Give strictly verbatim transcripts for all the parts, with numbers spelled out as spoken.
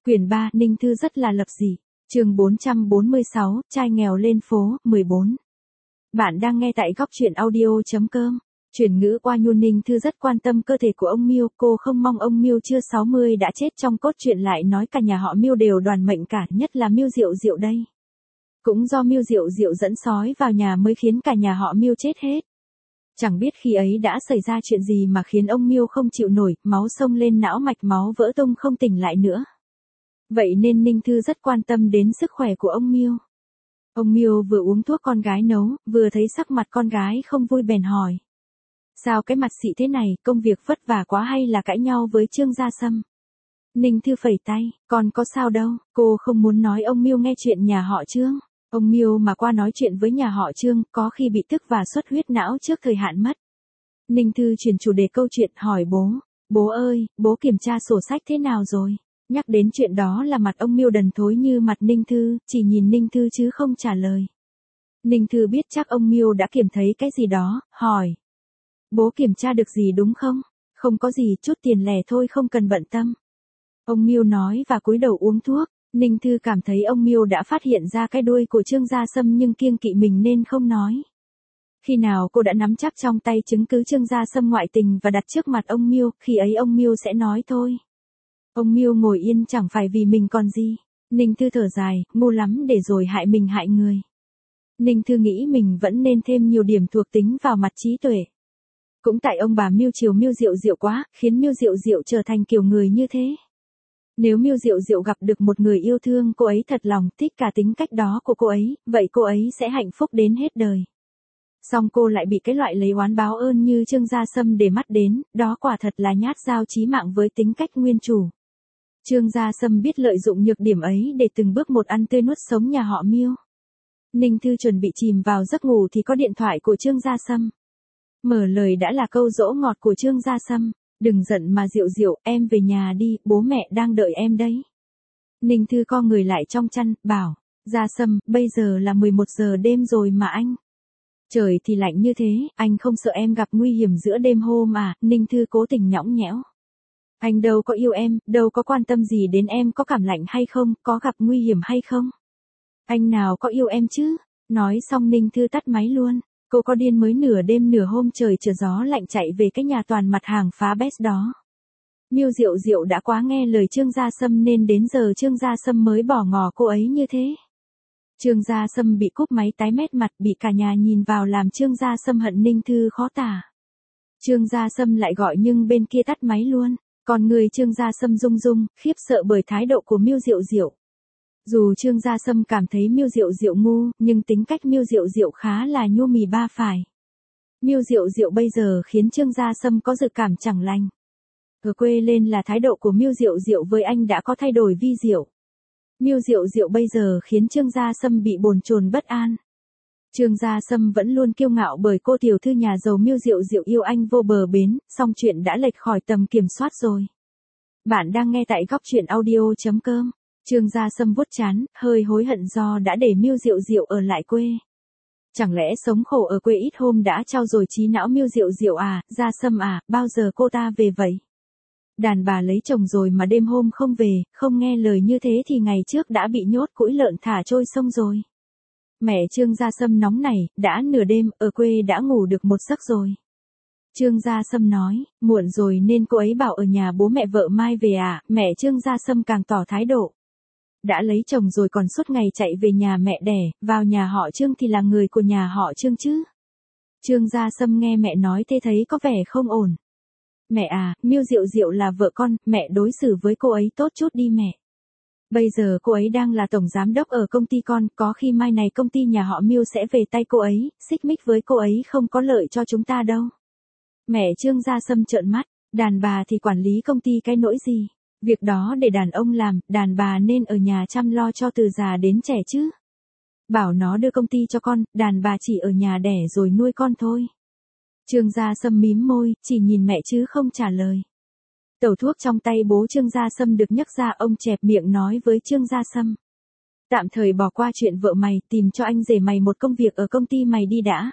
Quyển ba, Ninh Thư rất là lập dị. Chương bốn trăm bốn mươi sáu, trai nghèo lên phố, mười bốn. Bạn đang nghe tại góc truyện audio chấm com. Chuyển ngữ qua nhu. Ninh Thư rất quan tâm cơ thể của ông Miêu, cô không mong ông Miêu chưa sáu mươi đã chết. Trong cốt truyện lại nói cả nhà họ Miêu đều đoàn mệnh cả, nhất là Miêu Diệu Diệu đây. Cũng do Miêu Diệu Diệu dẫn sói vào nhà mới khiến cả nhà họ Miêu chết hết. Chẳng biết khi ấy đã xảy ra chuyện gì mà khiến ông Miêu không chịu nổi, máu xông lên não, mạch máu vỡ tung không tỉnh lại nữa. Vậy nên Ninh Thư rất quan tâm đến sức khỏe của ông Miêu. Ông Miêu vừa uống thuốc con gái nấu, vừa thấy sắc mặt con gái không vui bèn hỏi. Sao cái mặt xị thế này, công việc vất vả quá hay là cãi nhau với Trương Gia Sâm? Ninh Thư phẩy tay, con có sao đâu, cô không muốn nói ông Miêu nghe chuyện nhà họ Trương. Ông Miêu mà qua nói chuyện với nhà họ Trương, có khi bị tức và xuất huyết não trước thời hạn mất. Ninh Thư chuyển chủ đề câu chuyện hỏi bố. Bố ơi, bố kiểm tra sổ sách thế nào rồi? Nhắc đến chuyện đó là mặt ông Miêu đần thối như mặt Ninh Thư, chỉ nhìn Ninh Thư chứ không trả lời. Ninh Thư biết chắc ông Miêu đã kiểm thấy cái gì đó, hỏi. Bố kiểm tra được gì đúng không? Không có gì, chút tiền lẻ thôi, không cần bận tâm. Ông Miêu nói và cúi đầu uống thuốc. Ninh Thư cảm thấy ông Miêu đã phát hiện ra cái đuôi của Trương Gia Sâm nhưng kiêng kỵ mình nên không nói. Khi nào cô đã nắm chắc trong tay chứng cứ Trương Gia Sâm ngoại tình và đặt trước mặt ông Miêu, khi ấy ông Miêu sẽ nói thôi. Ông Miêu ngồi yên chẳng phải vì mình còn gì. Ninh Thư thở dài, ngu lắm để rồi hại mình hại người. Ninh Thư nghĩ mình vẫn nên thêm nhiều điểm thuộc tính vào mặt trí tuệ. Cũng tại ông bà Miêu chiều Miêu Diệu Diệu quá, khiến Miêu Diệu Diệu trở thành kiểu người như thế. Nếu Miêu Diệu Diệu gặp được một người yêu thương cô ấy thật lòng, thích cả tính cách đó của cô ấy, vậy cô ấy sẽ hạnh phúc đến hết đời. Song cô lại bị cái loại lấy oán báo ơn như Trương Gia Sâm để mắt đến, đó quả thật là nhát dao chí mạng với tính cách nguyên chủ. Trương Gia Sâm biết lợi dụng nhược điểm ấy để từng bước một ăn tươi nuốt sống nhà họ Miêu. Ninh Thư chuẩn bị chìm vào giấc ngủ thì có điện thoại của Trương Gia Sâm. Mở lời đã là câu dỗ ngọt của Trương Gia Sâm. Đừng giận mà Diệu Diệu, em về nhà đi, bố mẹ đang đợi em đấy. Ninh Thư co người lại trong chăn, bảo. Gia Sâm, bây giờ là mười một giờ đêm rồi mà anh. Trời thì lạnh như thế, anh không sợ em gặp nguy hiểm giữa đêm hôm à? Ninh Thư cố tình nhõng nhẽo. Anh đâu có yêu em, đâu có quan tâm gì đến em có cảm lạnh hay không, có gặp nguy hiểm hay không. Anh nào có yêu em chứ? Nói xong Ninh Thư tắt máy luôn. Cô có điên mới nửa đêm nửa hôm trời trở gió lạnh chạy về cái nhà toàn mặt hàng phá best đó. Miêu Diệu Diệu đã quá nghe lời Trương Gia Sâm nên đến giờ Trương Gia Sâm mới bỏ ngỏ cô ấy như thế. Trương Gia Sâm bị cúp máy tái mét mặt, bị cả nhà nhìn vào làm Trương Gia Sâm hận Ninh Thư khó tả. Trương Gia Sâm lại gọi nhưng bên kia tắt máy luôn. Còn người Trương Gia Sâm rung rung, khiếp sợ bởi thái độ của Miêu Diệu Diệu. Dù Trương Gia Sâm cảm thấy Miêu Diệu Diệu ngu, nhưng tính cách Miêu Diệu Diệu khá là nhu mì ba phải. Miêu Diệu Diệu bây giờ khiến Trương Gia Sâm có dự cảm chẳng lành. Ở quê lên là thái độ của Miêu Diệu Diệu với anh đã có thay đổi vi diệu. Miêu Diệu Diệu bây giờ khiến Trương Gia Sâm bị bồn chồn bất an. Trương Gia Sâm vẫn luôn kiêu ngạo bởi cô tiểu thư nhà giàu Miêu Diệu Diệu yêu anh vô bờ bến, song chuyện đã lệch khỏi tầm kiểm soát rồi. Bạn đang nghe tại góc truyện audio chấm com. Trương Gia Sâm vuốt trán, hơi hối hận do đã để Miêu Diệu Diệu ở lại quê. Chẳng lẽ sống khổ ở quê ít hôm đã trao dồi trí não Miêu Diệu Diệu à? Gia Sâm à, bao giờ cô ta về vậy? Đàn bà lấy chồng rồi mà đêm hôm không về, không nghe lời như thế thì ngày trước đã bị nhốt cũi lợn thả trôi sông rồi. Mẹ Trương Gia Sâm nóng này, đã nửa đêm, ở quê đã ngủ được một giấc rồi. Trương Gia Sâm nói, muộn rồi nên cô ấy bảo ở nhà bố mẹ vợ mai về à? Mẹ Trương Gia Sâm càng tỏ thái độ. Đã lấy chồng rồi còn suốt ngày chạy về nhà mẹ đẻ, vào nhà họ Trương thì là người của nhà họ Trương chứ. Trương Gia Sâm nghe mẹ nói thế thấy có vẻ không ổn. Mẹ à, Miêu Diệu Diệu là vợ con, mẹ đối xử với cô ấy tốt chút đi mẹ. Bây giờ cô ấy đang là tổng giám đốc ở công ty con, có khi mai này công ty nhà họ Miêu sẽ về tay cô ấy, xích mích với cô ấy không có lợi cho chúng ta đâu. Mẹ Trương Gia Sâm trợn mắt, đàn bà thì quản lý công ty cái nỗi gì? Việc đó để đàn ông làm, đàn bà nên ở nhà chăm lo cho từ già đến trẻ chứ. Bảo nó đưa công ty cho con, đàn bà chỉ ở nhà đẻ rồi nuôi con thôi. Trương Gia Sâm mím môi, chỉ nhìn mẹ chứ không trả lời. Tẩu thuốc trong tay bố Trương Gia Sâm được nhấc ra, ông chẹp miệng nói với Trương Gia Sâm. Tạm thời bỏ qua chuyện vợ mày, tìm cho anh rể mày một công việc ở công ty mày đi đã.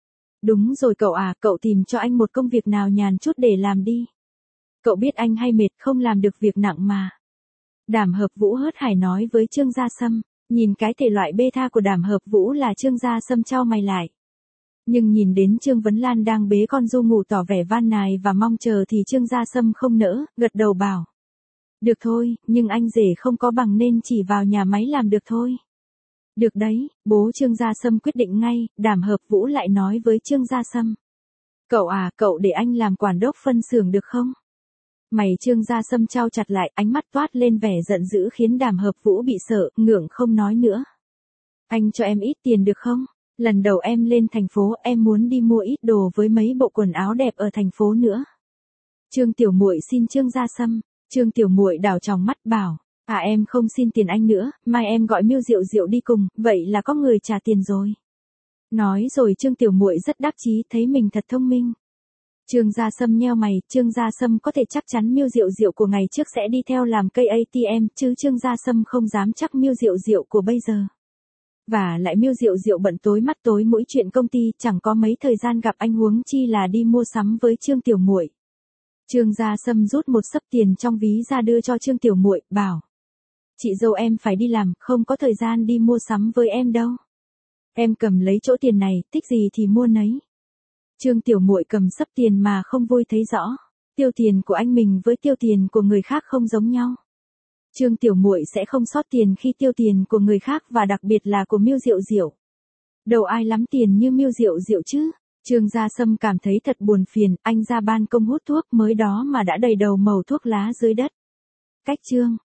Đúng rồi cậu à, cậu tìm cho anh một công việc nào nhàn chút để làm đi. Cậu biết anh hay mệt không làm được việc nặng mà. Đàm Hợp Vũ hớt hải nói với Trương Gia Sâm, nhìn cái thể loại beta của Đàm Hợp Vũ là Trương Gia Sâm chau mày lại. Nhưng nhìn đến Trương Vấn Lan đang bế con ru ngủ tỏ vẻ van nài và mong chờ thì Trương Gia Sâm không nỡ, gật đầu bảo. Được thôi, nhưng anh rể không có bằng nên chỉ vào nhà máy làm được thôi. Được đấy, bố Trương Gia Sâm quyết định ngay, Đàm Hợp Vũ lại nói với Trương Gia Sâm. Cậu à, cậu để anh làm quản đốc phân xưởng được không? Mày Trương Gia Sâm trao chặt lại, ánh mắt toát lên vẻ giận dữ khiến Đàm Hợp Vũ bị sợ, ngượng không nói nữa. Anh cho em ít tiền được không? Lần đầu em lên thành phố em muốn đi mua ít đồ với mấy bộ quần áo đẹp ở thành phố nữa. Trương Tiểu Muội xin Trương Gia Sâm. Trương Tiểu Muội đảo tròng mắt bảo, à em không xin tiền anh nữa, mai em gọi Miêu Diệu Diệu đi cùng, vậy là có người trả tiền rồi. Nói rồi Trương Tiểu Muội rất đắc chí thấy mình thật thông minh. Trương Gia Sâm nheo mày, Trương Gia Sâm có thể chắc chắn Miêu Diệu Diệu của ngày trước sẽ đi theo làm cây a tê em, chứ Trương Gia Sâm không dám chắc Miêu Diệu Diệu của bây giờ. Và lại Miêu Diệu Diệu bận tối mắt tối mũi chuyện công ty, chẳng có mấy thời gian gặp anh, huống chi là đi mua sắm với Trương Tiểu Muội. Trương Gia Sâm rút một xấp tiền trong ví ra đưa cho Trương Tiểu Muội, bảo: "Chị dâu em phải đi làm, không có thời gian đi mua sắm với em đâu. Em cầm lấy chỗ tiền này, thích gì thì mua nấy." Trương Tiểu Muội cầm xấp tiền mà không vui thấy rõ, tiêu tiền của anh mình với tiêu tiền của người khác không giống nhau. Trương Tiểu Muội sẽ không sót tiền khi tiêu tiền của người khác, và đặc biệt là của Miêu Diệu Diệu. Đâu ai lắm tiền như Miêu Diệu Diệu chứ. Trương Gia Sâm cảm thấy thật buồn phiền, anh ra ban công hút thuốc mới đó mà đã đầy đầu mẩu thuốc lá dưới đất. Cách Trương